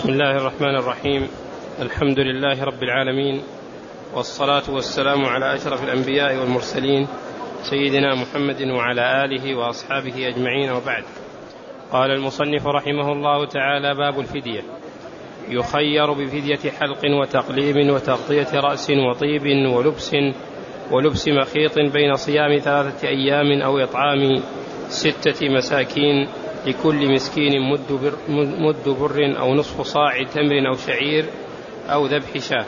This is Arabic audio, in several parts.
بسم الله الرحمن الرحيم. الحمد لله رب العالمين، والصلاة والسلام على أشرف الأنبياء والمرسلين سيدنا محمد وعلى آله وأصحابه أجمعين، وبعد. قال المصنف رحمه الله تعالى: باب الفدية. يخير بفدية حلق وتقليم وتغطية رأس وطيب ولبس مخيط بين صيام 3 أيام أو إطعام 6 مساكين لكل مسكين مد بر أو نصف صاع تمر أو شعير أو ذبح شاة.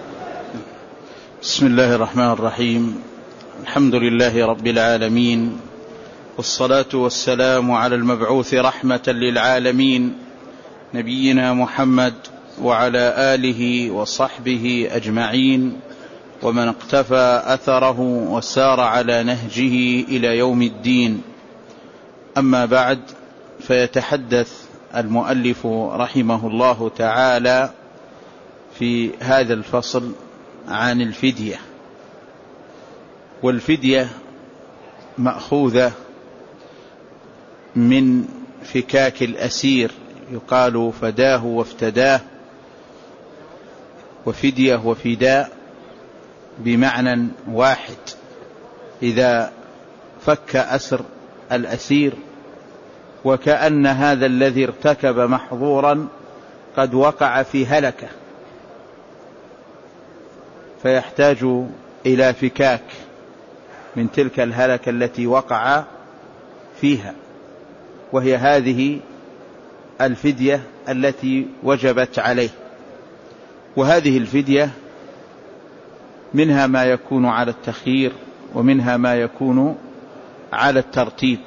بسم الله الرحمن الرحيم. الحمد لله رب العالمين، والصلاة والسلام على المبعوث رحمة للعالمين نبينا محمد وعلى آله وصحبه أجمعين، ومن اقتفى أثره وسار على نهجه إلى يوم الدين. أما بعد، فيتحدث المؤلف رحمه الله تعالى في هذا الفصل عن الفدية. والفدية مأخوذة من فكاك الأسير، يقال فداه وافتداه، وفدية وفداء بمعنى واحد. إذا فك أسر الأسير، وكأن هذا الذي ارتكب محظورا قد وقع في هلكة، فيحتاج إلى فكاك من تلك الهلكة التي وقع فيها، وهي هذه الفدية التي وجبت عليه. وهذه الفدية منها ما يكون على التخيير، ومنها ما يكون على الترتيب.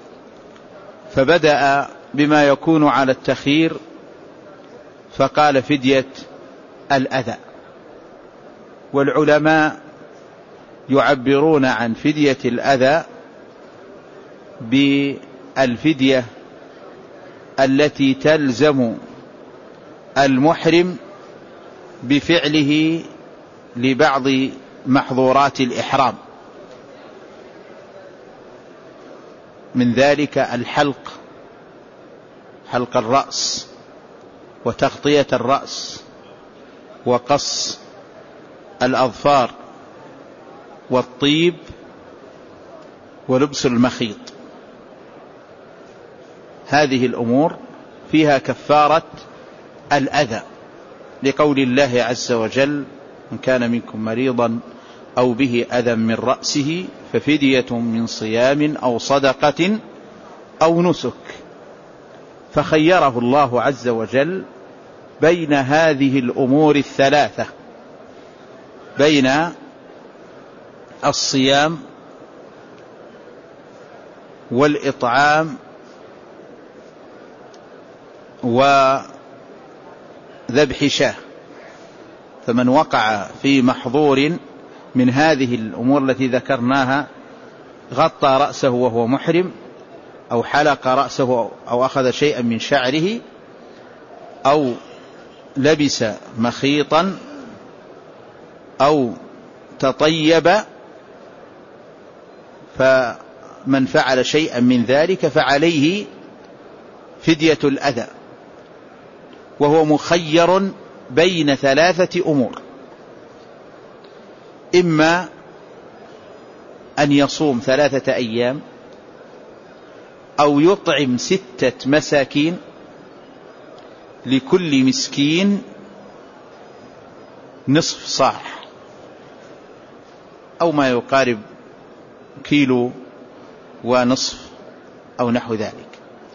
فبدأ بما يكون على التخيير فقال فدية الأذى. والعلماء يعبرون عن فدية الأذى بالفدية التي تلزم المحرم بفعله لبعض محظورات الإحرام، من ذلك الحلق، حلق الرأس وتغطية الرأس وقص الأظفار والطيب ولبس المخيط. هذه الأمور فيها كفارة الأذى، لقول الله عز وجل: من كان منكم مريضا أو به أذى من رأسه ففدية من صيام أو صدقة أو نسك. فخيره الله عز وجل بين هذه الأمور الثلاثة، بين الصيام والإطعام وذبح شاة. فمن وقع في محظور من هذه الأمور التي ذكرناها، غطى رأسه وهو محرم، أو حلق رأسه، أو أخذ شيئا من شعره، أو لبس مخيطا، أو تطيب، فمن فعل شيئا من ذلك فعليه فدية الأذى، وهو مخير بين 3 أمور: إما أن يصوم 3 أيام، أو يطعم 6 مساكين لكل مسكين نصف صاع، أو ما يقارب كيلو ونصف أو نحو ذلك.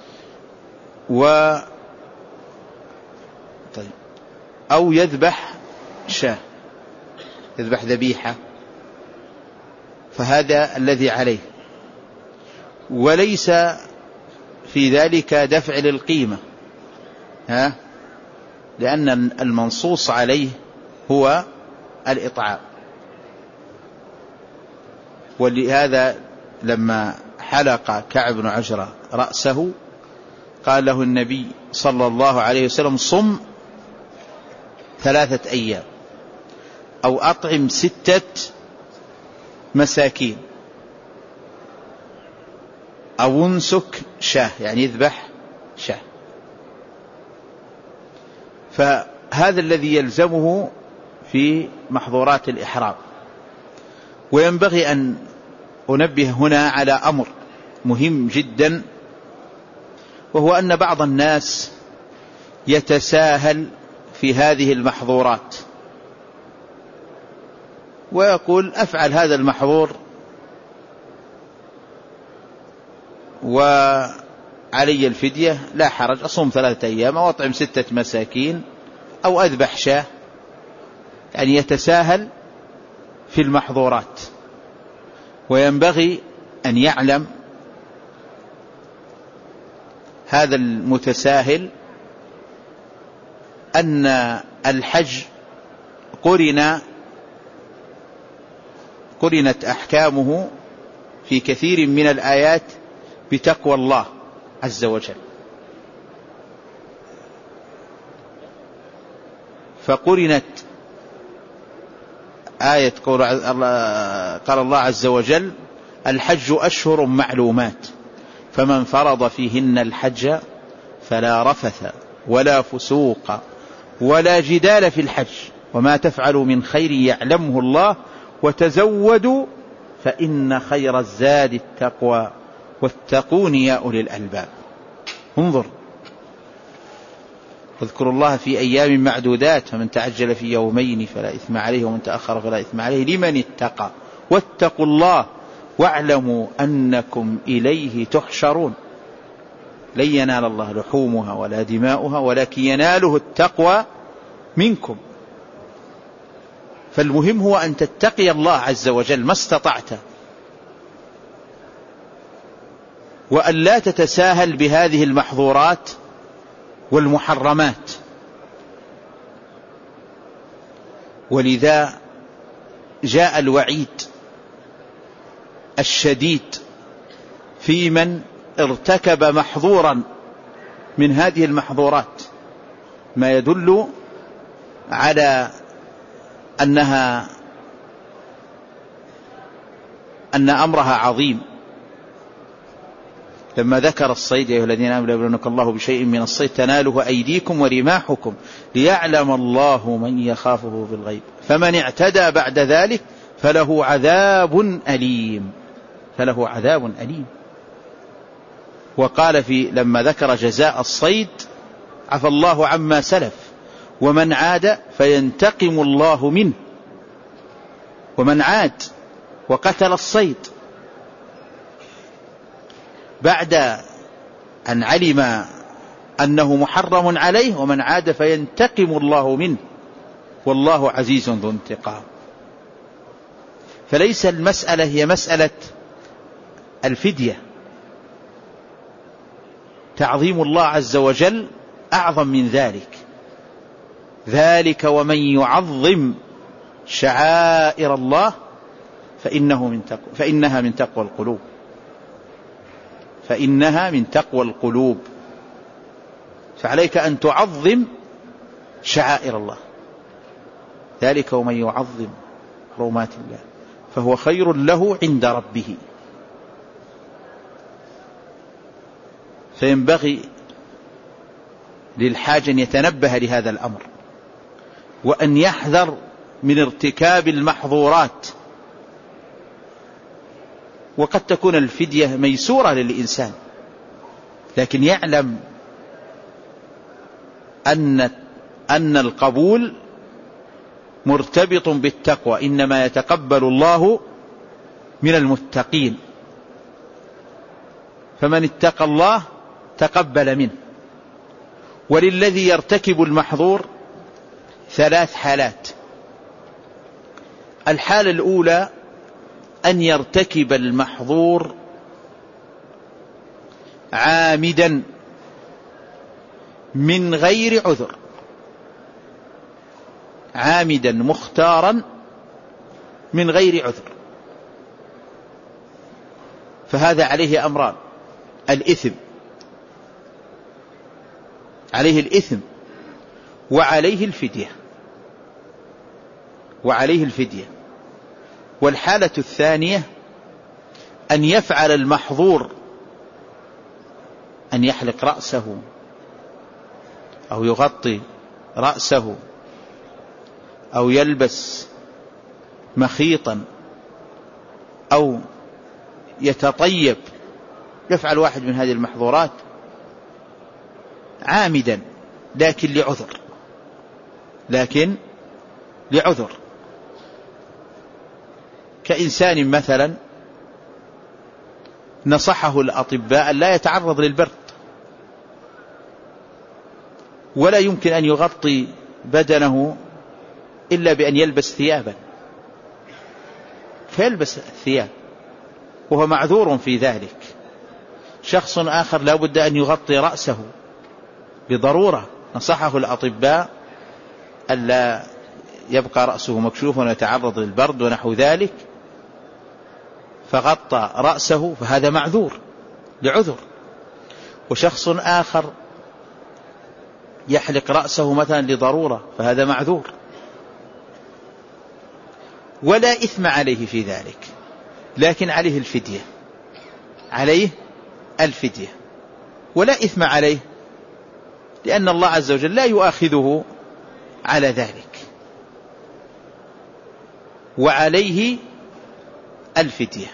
أو يذبح شاة، يذبح ذبيحة، فهذا الذي عليه. وليس في ذلك دفع للقيمة، لأن المنصوص عليه هو الإطعام. ولهذا لما حلق كعب بن عجرة رأسه قال له النبي صلى الله عليه وسلم: صم 3 أيام، أو أطعم 6 مساكين، أو انسك شاه، يعني يذبح شاه. فهذا الذي يلزمه في محظورات الإحرام. وينبغي أن أنبه هنا على أمر مهم جدا، وهو أن بعض الناس يتساهل في هذه المحظورات ويقول أفعل هذا المحظور وعلي الفدية، لا حرج، أصوم 3 أيام أو أطعم 6 مساكين أو أذبح شاة. يعني يتساهل في المحظورات. وينبغي أن يعلم هذا المتساهل أن الحج قرنت أحكامه في كثير من الآيات بتقوى الله عز وجل. فقرنت آية قال الله عز وجل: الحج أشهر معلومات فمن فرض فيهن الحج فلا رفث ولا فسوق ولا جدال في الحج وما تفعلوا من خير يعلمه الله وتزودوا فإن خير الزاد التقوى واتقون يا أولي الألباب. انظر، واذكروا الله في أيام معدودات فمن تعجل في يومين فلا إثم عليه ومن تأخر فلا إثم عليه لمن اتقى واتقوا الله واعلموا أنكم إليه تحشرون. لن ينال الله لحومها ولا دماؤها ولكن يناله التقوى منكم. فالمهم هو أن تتقي الله عز وجل ما استطعت، وأن لا تتساهل بهذه المحظورات والمحرمات. ولذا جاء الوعيد الشديد في من ارتكب محظورا من هذه المحظورات، ما يدل على أن أمرها عظيم. لما ذكر الصيد: يا أيها الذين آمنوا ليبلونكم الله بشيء من الصيد تناله أيديكم ورماحكم ليعلم الله من يخافه بالغيب فمن اعتدى بعد ذلك فله عذاب أليم. فله عذاب أليم. وقال لما ذكر جزاء الصيد: عفى الله عما سلف ومن عاد فينتقم الله منه. ومن عاد وقتل الصيد بعد أن علم أنه محرم عليه، ومن عاد فينتقم الله منه والله عزيز ذو انتقام. فليس المسألة هي مسألة الفدية، تعظيم الله عز وجل أعظم من ذلك ومن يعظم شعائر الله فإنها من تقوى القلوب. فإنها من تقوى القلوب. فعليك أن تعظم شعائر الله. ذلك ومن يعظم حرمات الله فهو خير له عند ربه. فينبغي للحاج أن يتنبه لهذا الأمر، وأن يحذر من ارتكاب المحظورات. وقد تكون الفدية ميسورة للإنسان، لكن يعلم أن القبول مرتبط بالتقوى، إنما يتقبل الله من المتقين. فمن اتقى الله تقبل منه. وللذي يرتكب المحظور 3 حالات. الحالة الأولى أن يرتكب المحظور عامدا من غير عذر، عامدا مختارا من غير عذر. فهذا عليه أمران: الإثم، عليه الإثم وعليه الفدية. والحالة الثانية أن يفعل المحظور، أن يحلق رأسه أو يغطي رأسه أو يلبس مخيطا أو يتطيب، يفعل واحد من هذه المحظورات عامدا لكن لعذر، كإنسان مثلا نصحه الأطباء لا يتعرض للبرد ولا يمكن أن يغطي بدنه إلا بأن يلبس ثيابا، فيلبس الثياب وهو معذور في ذلك. شخص آخر لا بد أن يغطي رأسه بضرورة، نصحه الأطباء ألا يبقى رأسه مكشوفا ويتعرض للبرد ونحو ذلك، فغطى رأسه، فهذا معذور لعذر. وشخص آخر يحلق رأسه مثلا لضرورة، فهذا معذور ولا إثم عليه في ذلك، لكن عليه الفدية ولا إثم عليه، لأن الله عز وجل لا يؤاخذه على ذلك، وعليه الفدية،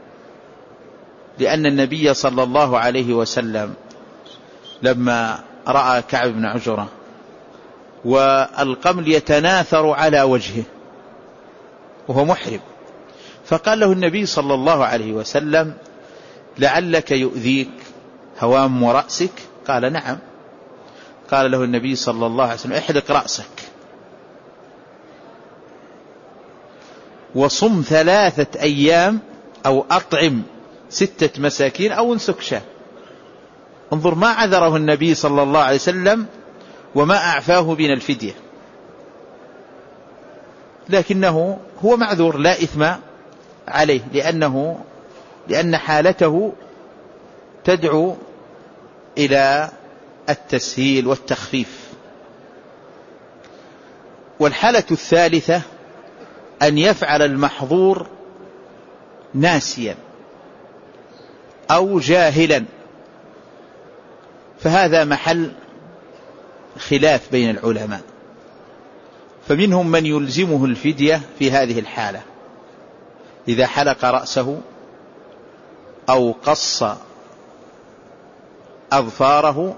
لأن النبي صلى الله عليه وسلم لما رأى كعب بن عجرة والقمل يتناثر على وجهه وهو محرم، فقال له النبي صلى الله عليه وسلم: لعلك يؤذيك هوام رأسك؟ قال: نعم. قال له النبي صلى الله عليه وسلم: احلق رأسك وصم 3 أيام أو أطعم 6 مساكين أو انسك شاة. انظر ما عذره النبي صلى الله عليه وسلم وما أعفاه من الفدية، لكنه هو معذور لا إثم عليه، لأن حالته تدعو إلى التسهيل والتخفيف. والحالة الثالثة أن يفعل المحظور ناسيا أو جاهلا، فهذا محل خلاف بين العلماء، فمنهم من يلزمه الفدية في هذه الحالة إذا حلق رأسه أو قص أظفاره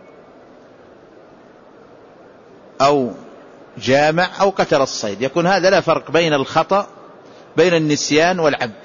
أو جامع أو قتل الصيد، يكون هذا لا فرق بين الخطأ بين النسيان والعبد،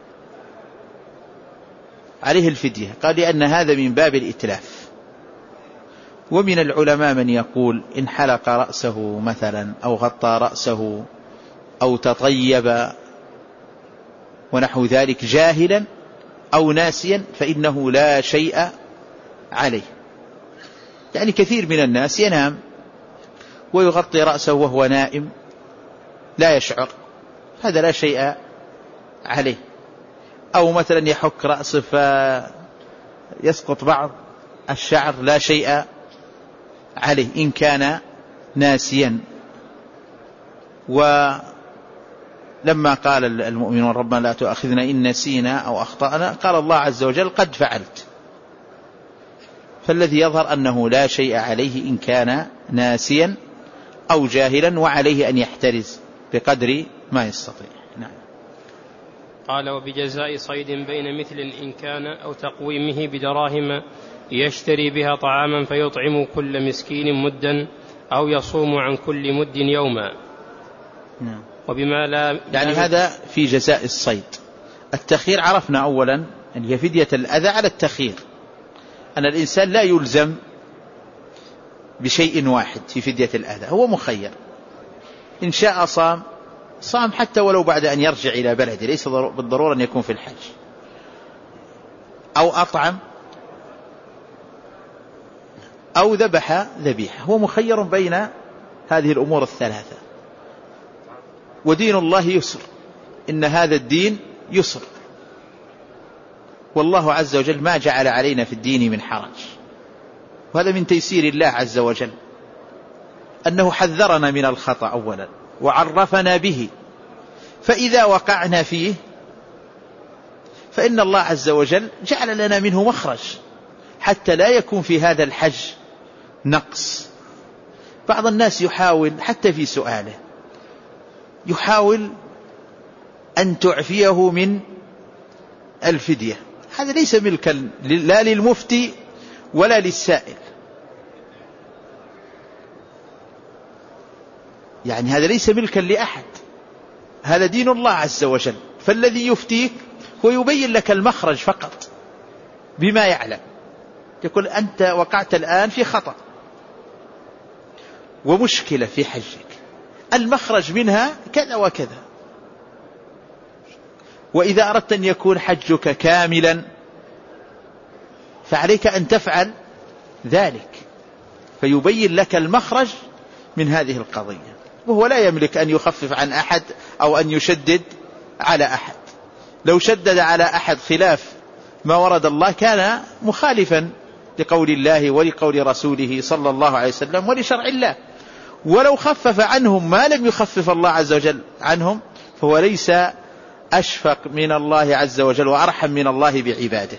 عليه الفدية، قال لأن هذا من باب الإتلاف. ومن العلماء من يقول إن حلق رأسه مثلا أو غطى رأسه أو تطيب ونحو ذلك جاهلا أو ناسيا فإنه لا شيء عليه. يعني كثير من الناس ينام ويغطي رأسه وهو نائم لا يشعر، هذا لا شيء عليه. أو مثلا يحك رأسه فيسقط بعض الشعر، لا شيء عليه إن كان ناسيا. ولما قال المؤمنون ربنا لا تؤاخذنا إن نسينا أو أخطأنا، قال الله عز وجل قد فعلت، فالذي يظهر أنه لا شيء عليه إن كان ناسيا أو جاهلا، وعليه أن يحترز بقدر ما يستطيع. نعم. قال: وبجزاء صيد بين مثل إن كان أو تقويمه بدراهم يشتري بها طعاما فيطعم كل مسكين مدا أو يصوم عن كل مد يوما. نعم. وبما لا يعني هذا في جزاء الصيد. التخيير عرفنا أولا أن هي فدية الأذى على التخيير، أن الإنسان لا يلزم بشيء واحد في فدية الأذى، هو مخير، إن شاء صام حتى ولو بعد أن يرجع إلى بلده، ليس بالضرورة أن يكون في الحج، أو أطعم أو ذبح ذبيحة، هو مخير بين هذه الأمور الثلاثة. ودين الله يسر، إن هذا الدين يسر، والله عز وجل ما جعل علينا في الدين من حرج، وهذا من تيسير الله عز وجل، أنه حذرنا من الخطأ أولا وعرفنا به، فإذا وقعنا فيه فإن الله عز وجل جعل لنا منه مخرج حتى لا يكون في هذا الحج نقص بعض الناس يحاول حتى في سؤاله يحاول أن تعفيه من الفدية. هذا ليس ملكا لا للمفتي ولا للسائل، يعني هذا ليس ملكا لأحد، هذا دين الله عز وجل. فالذي يفتيك هو يبين لك المخرج فقط بما يعلم، يقول أنت وقعت الآن في خطأ ومشكلة في حجك، المخرج منها كذا وكذا، وإذا أردت أن يكون حجك كاملا فعليك أن تفعل ذلك، فيبين لك المخرج من هذه القضية. وهو لا يملك أن يخفف عن أحد أو أن يشدد على أحد. لو شدد على أحد خلاف ما ورد الله كان مخالفا لقول الله ولقول رسوله صلى الله عليه وسلم ولشرع الله. ولو خفف عنهم ما لم يخفف الله عز وجل عنهم فهو ليس أشفق من الله عز وجل وأرحم من الله بعباده.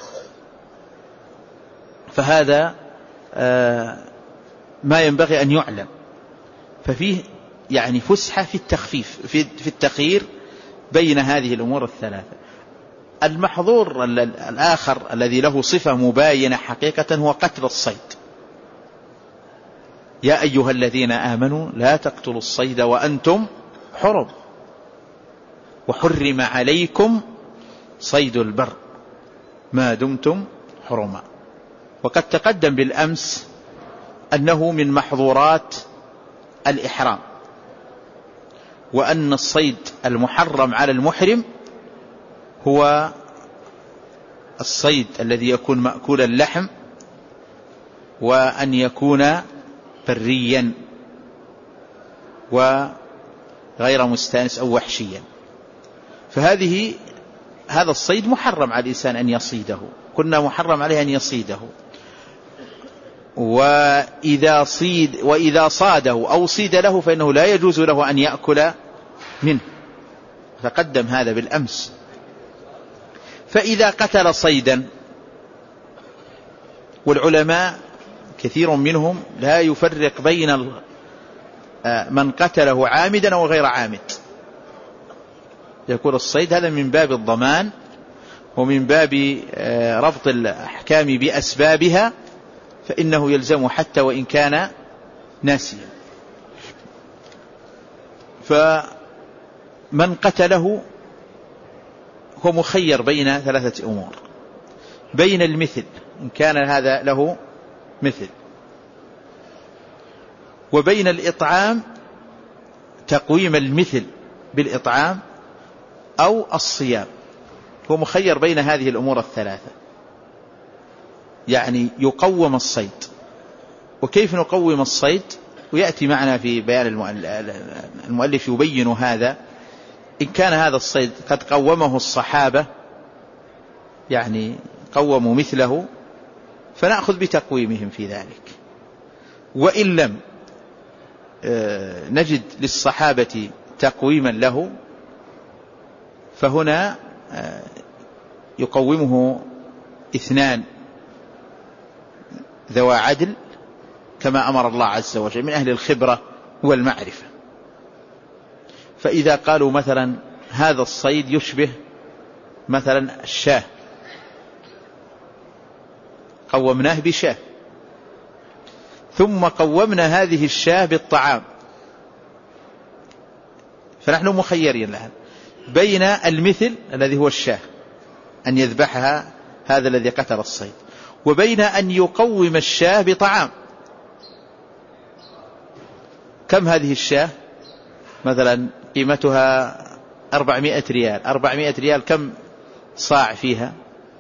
فهذا ما ينبغي أن يعلم. ففيه يعني فسحة في التخفيف في التخيير بين هذه الأمور الثلاثة. المحظور الآخر الذي له صفة مباينة حقيقة هو قتل الصيد. يا أيها الذين آمنوا لا تقتلوا الصيد وأنتم حرم وحرم عليكم صيد البر ما دمتم حرما. وقد تقدم بالأمس أنه من محظورات الإحرام، وأن الصيد المحرم على المحرم هو الصيد الذي يكون مأكول اللحم، وأن يكون بريا وغير مستانس أو وحشيا. هذا الصيد محرم على الإنسان أن يصيده، كنا محرم عليه أن يصيده. وإذا صاده أو صيد له فإنه لا يجوز له أن يأكل منه، تقدم هذا بالأمس. فإذا قتل صيدا، والعلماء كثير منهم لا يفرق بين من قتله عامدا أو غير عامد، يقول الصيد هذا من باب الضمان ومن باب ربط الأحكام بأسبابها، فإنه يلزم حتى وإن كان ناسيا. فمن قتله هو مخير بين ثلاثة أمور: بين المثل إن كان هذا له مثل، وبين الإطعام تقويم المثل بالإطعام، أو الصيام. هو مخير بين هذه الأمور الثلاثة، يعني يقوم الصيد. وكيف نقوم الصيد؟ ويأتي معنا في بيان المؤلف يبين هذا. إن كان هذا الصيد قد قومه الصحابة، يعني قوموا مثله، فنأخذ بتقويمهم في ذلك. وإن لم نجد للصحابة تقويما له، فهنا يقومه اثنان ذوى عدل كما أمر الله عز وجل من أهل الخبرة والمعرفة. فإذا قالوا مثلا هذا الصيد يشبه مثلا الشاه، قومناه بشاه، ثم قومنا هذه الشاه بالطعام، فنحن مخيرين لها بين المثل الذي هو الشاه أن يذبحها هذا الذي قتل الصيد، وبين أن يقوم الشاه بطعام. كم هذه الشاه؟ مثلا قيمتها 400 ريال. 400 ريال كم صاع فيها؟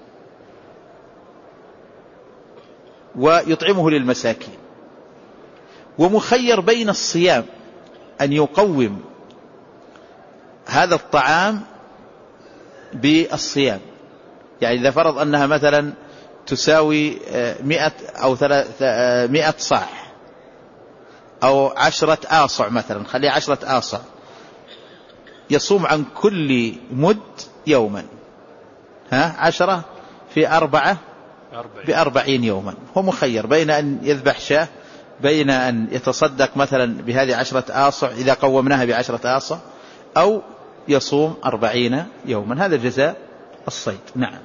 ويطعمه للمساكين. ومخير بين الصيام أن يقوم هذا الطعام بالصيام، يعني إذا فرض أنها مثلا تساوي 100 أو 100 صاع أو 10 آصع مثلا، خليه 10 آصع، يصوم عن كل مد يوما. 10 في 4 ب40 يوما. هو مخير بين أن يذبح شاه بين أن يتصدق مثلا بهذه 10 آصع إذا قومناها ب10 آصع، أو يصوم 40 يوما. هذا جزاء الصيد. نعم.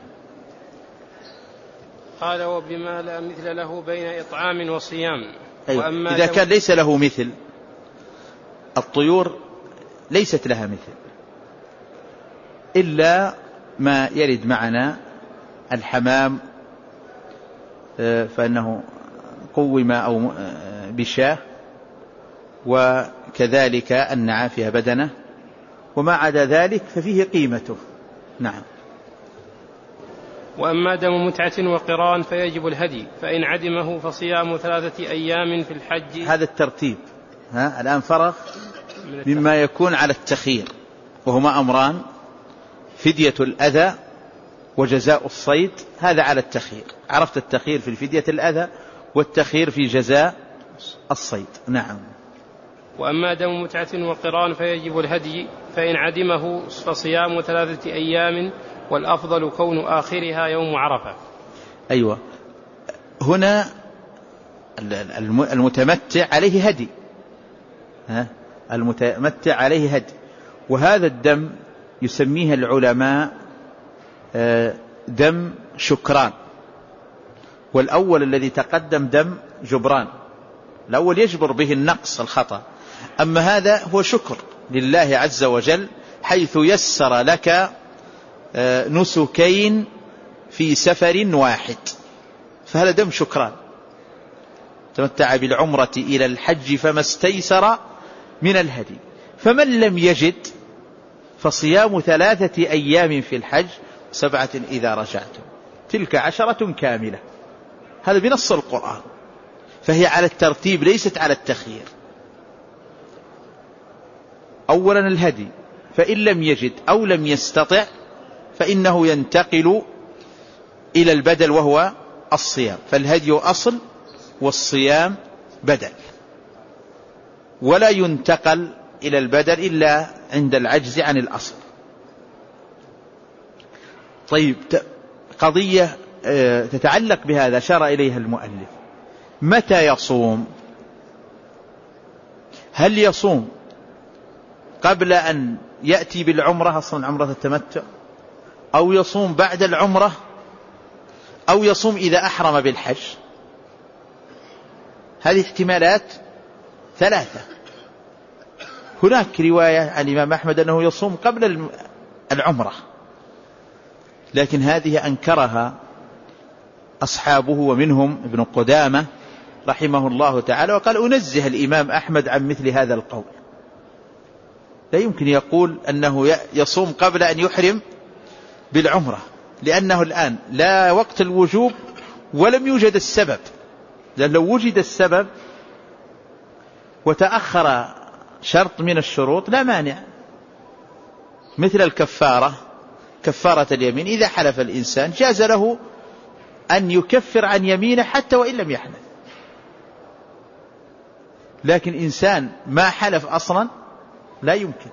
قال وبما لا مثل له بين إطعام وصيام. أيوة. إذا كان ليس له مثل، الطيور ليست لها مثل إلا ما يرد معنا الحمام، فإنه قوم أو بشاه، وكذلك النعافية بدنه، وما عدا ذلك ففيه قيمته. نعم. وأما دم متعة وقران فيجب الهدي، فإن عدمه فصيام 3 أيام في الحج. هذا الترتيب. الآن فرغ مما يكون على التخيير، وهما أمران: فدية الأذى وجزاء الصيد. هذا على التخيير. عرفت التخيير في الفدية الأذى والتخيير في جزاء الصيد. نعم. وأما دم متعة وقران فيجب الهدي، فإن عدمه فصيام 3 أيام، والأفضل كون آخرها يوم عرفة. أيوة. هنا المتمتع عليه هدي، المتمتع عليه هدي، وهذا الدم يسميه العلماء دم شكران، والأول الذي تقدم دم جبران. الأول يجبر به النقص الخطأ، أما هذا هو شكر لله عز وجل، حيث يسر لك نسكين في سفر واحد، فهذا دم شكران. تمتع بالعمرة إلى الحج فما استيسر من الهدي، فمن لم يجد فصيام 3 أيام في الحج 7 إذا رجعتم، تلك 10 كاملة. هذا بنص القرآن، فهي على الترتيب ليست على التخيير. أولا الهدي، فإن لم يجد أو لم يستطع فإنه ينتقل إلى البدل وهو الصيام، فالهدي أصل والصيام بدل، ولا ينتقل إلى البدل إلا عند العجز عن الأصل. طيب، قضية تتعلق بهذا أشار إليها المؤلف: متى يصوم؟ هل يصوم قبل أن يأتي بالعمرة، أصلا عمرة التمتع، أو يصوم بعد العمرة، أو يصوم إذا أحرم بالحج؟ هذه احتمالات 3. هناك رواية عن الإمام أحمد أنه يصوم قبل العمرة، لكن هذه أنكرها أصحابه، ومنهم ابن قدامة رحمه الله تعالى، وقال: أنزه الإمام أحمد عن مثل هذا القول. لا يمكن يقول أنه يصوم قبل أن يحرم بالعمرة، لأنه الآن لا وقت الوجوب ولم يوجد السبب، لأن لو وجد السبب وتأخر شرط من الشروط لا مانع، مثل الكفارة، كفارة اليمين. إذا حلف الإنسان جاز له أن يكفر عن يمينه حتى وإن لم يحلف، لكن إنسان ما حلف أصلا لا يمكن.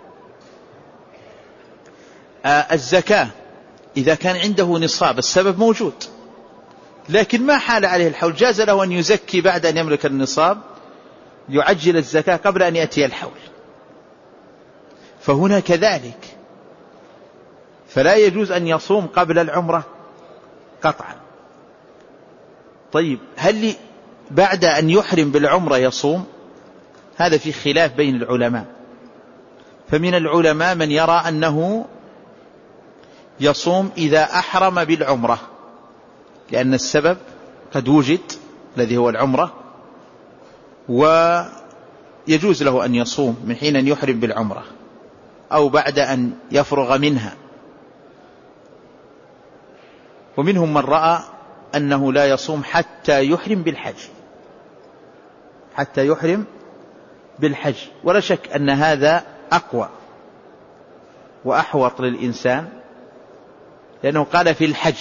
الزكاة إذا كان عنده نصاب، السبب موجود، لكن ما حال عليه الحول، جاز له أن يزكي بعد أن يملك النصاب، يعجل الزكاة قبل أن يأتي الحول. فهنا كذلك، فلا يجوز أن يصوم قبل العمرة قطعا. طيب، هل بعد أن يحرم بالعمرة يصوم؟ هذا في خلاف بين العلماء، فمن العلماء من يرى أنه يصوم إذا أحرم بالعمرة، لأن السبب قد وجد الذي هو العمرة، ويجوز له أن يصوم من حين أن يحرم بالعمرة أو بعد أن يفرغ منها. ومنهم من رأى أنه لا يصوم حتى يحرم بالحج، حتى يحرم بالحج، ولا شك أن هذا أقوى وأحوط للإنسان، لأنه قال في الحج،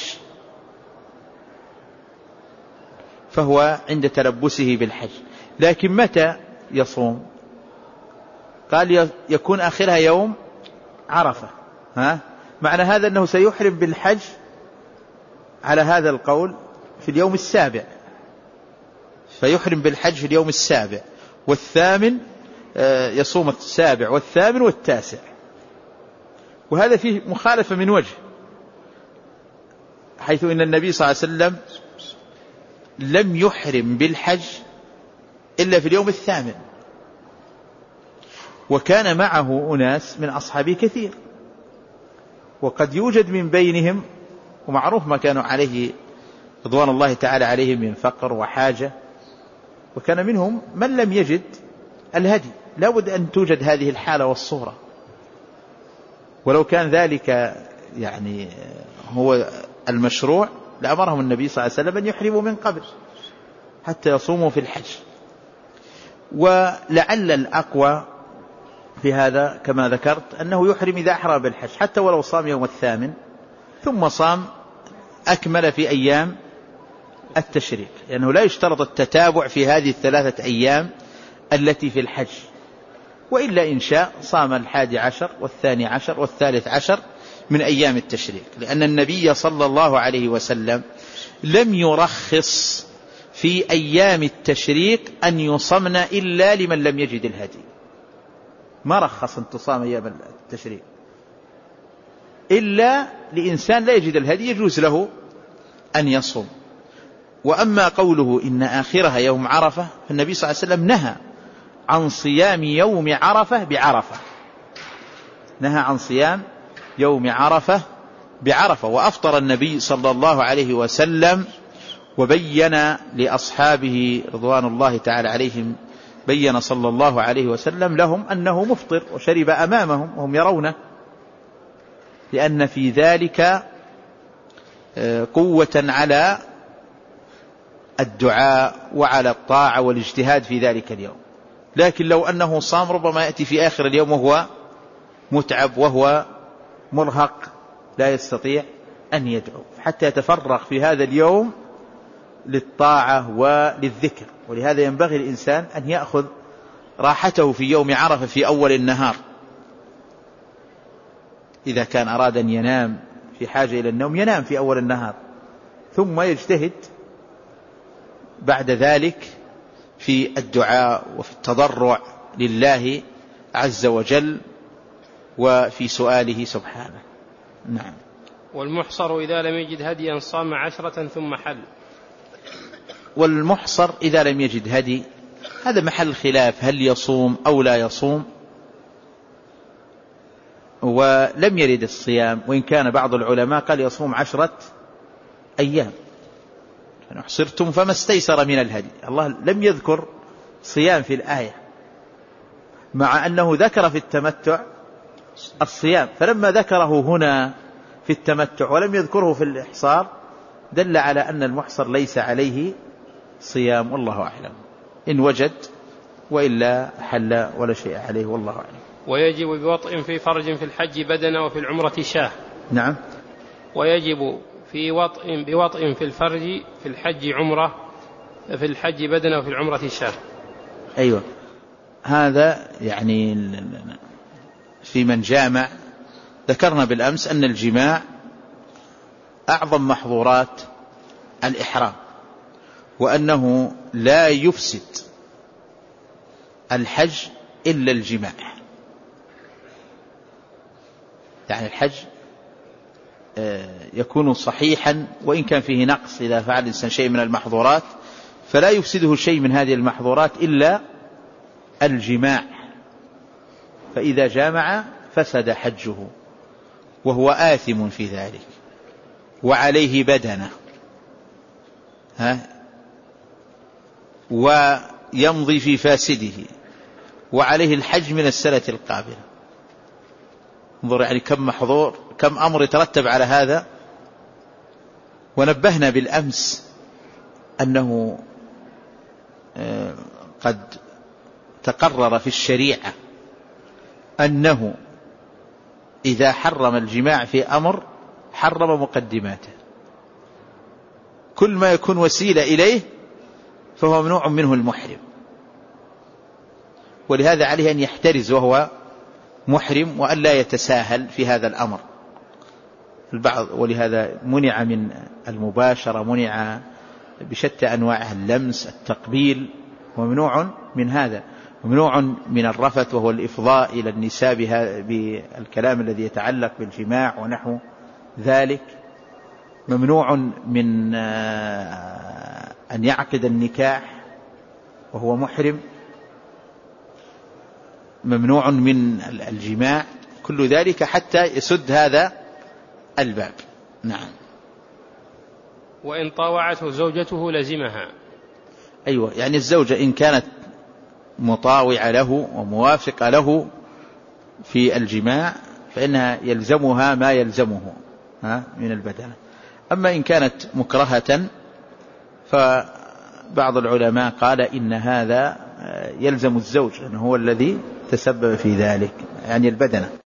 فهو عند تلبسه بالحج. لكن متى يصوم؟ قال يكون آخرها يوم عرفة. معنى هذا أنه سيحرم بالحج على هذا القول في اليوم 7، فيحرم بالحج في اليوم 7 و8، يصوم 7 و8 و9. وهذا فيه مخالفة من وجه، حيث إن النبي صلى الله عليه وسلم لم يحرم بالحج إلا في اليوم 8، وكان معه أناس من أصحابه كثير، وقد يوجد من بينهم، ومعروف ما كانوا عليه رضوان الله تعالى عليهم من فقر وحاجة، وكان منهم من لم يجد الهدي. لا بد أن توجد هذه الحالة والصورة، ولو كان ذلك يعني هو المشروع لأمرهم النبي صلى الله عليه وسلم أن يحرموا من قبل حتى يصوموا في الحج. ولعل الأقوى في هذا كما ذكرت أنه يحرم إذا أحرم بالحج، حتى ولو صام يوم 8 ثم صام أكمل في أيام التشريق، لأنه لا يشترط التتابع في هذه 3 أيام التي في الحج، وإلا إن شاء صام 11 و12 و13 من أيام التشريق، لأن النبي صلى الله عليه وسلم لم يرخص في أيام التشريق أن يصمن إلا لمن لم يجد الهدي. ما رخص أن تصام أيام التشريق إلا لإنسان لا يجد الهدي يجوز له أن يصوم. وأما قوله إن آخرها يوم عرفة، فالنبي صلى الله عليه وسلم نهى عن صيام يوم عرفة بعرفة، نهى عن صيام يوم عرفة بعرفة، وأفطر النبي صلى الله عليه وسلم وبين لأصحابه رضوان الله تعالى عليهم، بين صلى الله عليه وسلم لهم أنه مفطر، وشرب أمامهم وهم يرونه، لأن في ذلك قوة على الدعاء وعلى الطاعة والاجتهاد في ذلك اليوم. لكن لو أنه صام ربما يأتي في آخر اليوم وهو متعب وهو مرهق لا يستطيع أن يدعو، حتى يتفرغ في هذا اليوم للطاعة وللذكر. ولهذا ينبغي الإنسان أن يأخذ راحته في يوم عرفة في أول النهار، إذا كان أراد أن ينام في حاجة إلى النوم ينام في أول النهار، ثم يجتهد بعد ذلك في الدعاء وفي التضرع لله عز وجل وفي سؤاله سبحانه. نعم. والمحصر إذا لم يجد هديا صام 10 ثم حل. والمحصر إذا لم يجد هدي هذا محل خلاف، هل يصوم أو لا يصوم، ولم يرد الصيام، وإن كان بعض العلماء قال يصوم 10 أيام، يعني حصرتم فما استيسر من الهدي. الله لم يذكر صيام في الآية، مع أنه ذكر في التمتع الصيام، فلما ذكره هنا في التمتع ولم يذكره في الإحصار دل على أن المحصر ليس عليه صيام، والله أعلم، إن وجد، وإلا حل ولا شيء عليه، والله أعلم. ويجب بوطء في فرج في الحج بدنة وفي العمرة شاه. نعم. ويجب بوطء في الفرج في الحج عمرة، في الحج بدنة وفي العمرة شاه. أيوة، هذا يعني في من جامع. ذكرنا بالأمس أن الجماع أعظم محظورات الإحرام، وأنه لا يفسد الحج إلا الجماع، يعني الحج يكون صحيحا وإن كان فيه نقص، إذا فعل الإنسان شيء من المحظورات فلا يفسده شيء من هذه المحظورات إلا الجماع، فإذا جامع فسد حجه وهو آثم في ذلك وعليه بدنه، ويمضي في فاسده وعليه الحج من السنة القابلة. انظر يعني كم محظور، كم أمر يترتب على هذا. ونبهنا بالأمس أنه قد تقرر في الشريعة أنه إذا حرم الجماع في أمر حرم مقدماته، كل ما يكون وسيلة إليه فهو ممنوع منه المحرم، ولهذا عليه أن يحترز وهو محرم وأن لا يتساهل في هذا الأمر. البعض ولهذا منع من المباشرة، منع بشتى أنواعه، اللمس، التقبيل، وممنوع من هذا. ممنوع من الرفث وهو الإفضاء إلى النساء بالكلام الذي يتعلق بالجماع ونحو ذلك. ممنوع من أن يعقد النكاح وهو محرم. ممنوع من الجماع. كل ذلك حتى يسد هذا الباب. نعم. وإن طاوعته زوجته لزمها. أيوة، يعني الزوجة إن كانت مطاوعة له وموافقة له في الجماع فإنها يلزمها ما يلزمه من البدنة. أما إن كانت مكرهة فبعض العلماء قال إن هذا يلزم الزوج لأنه هو الذي تسبب في ذلك، يعني البدنة.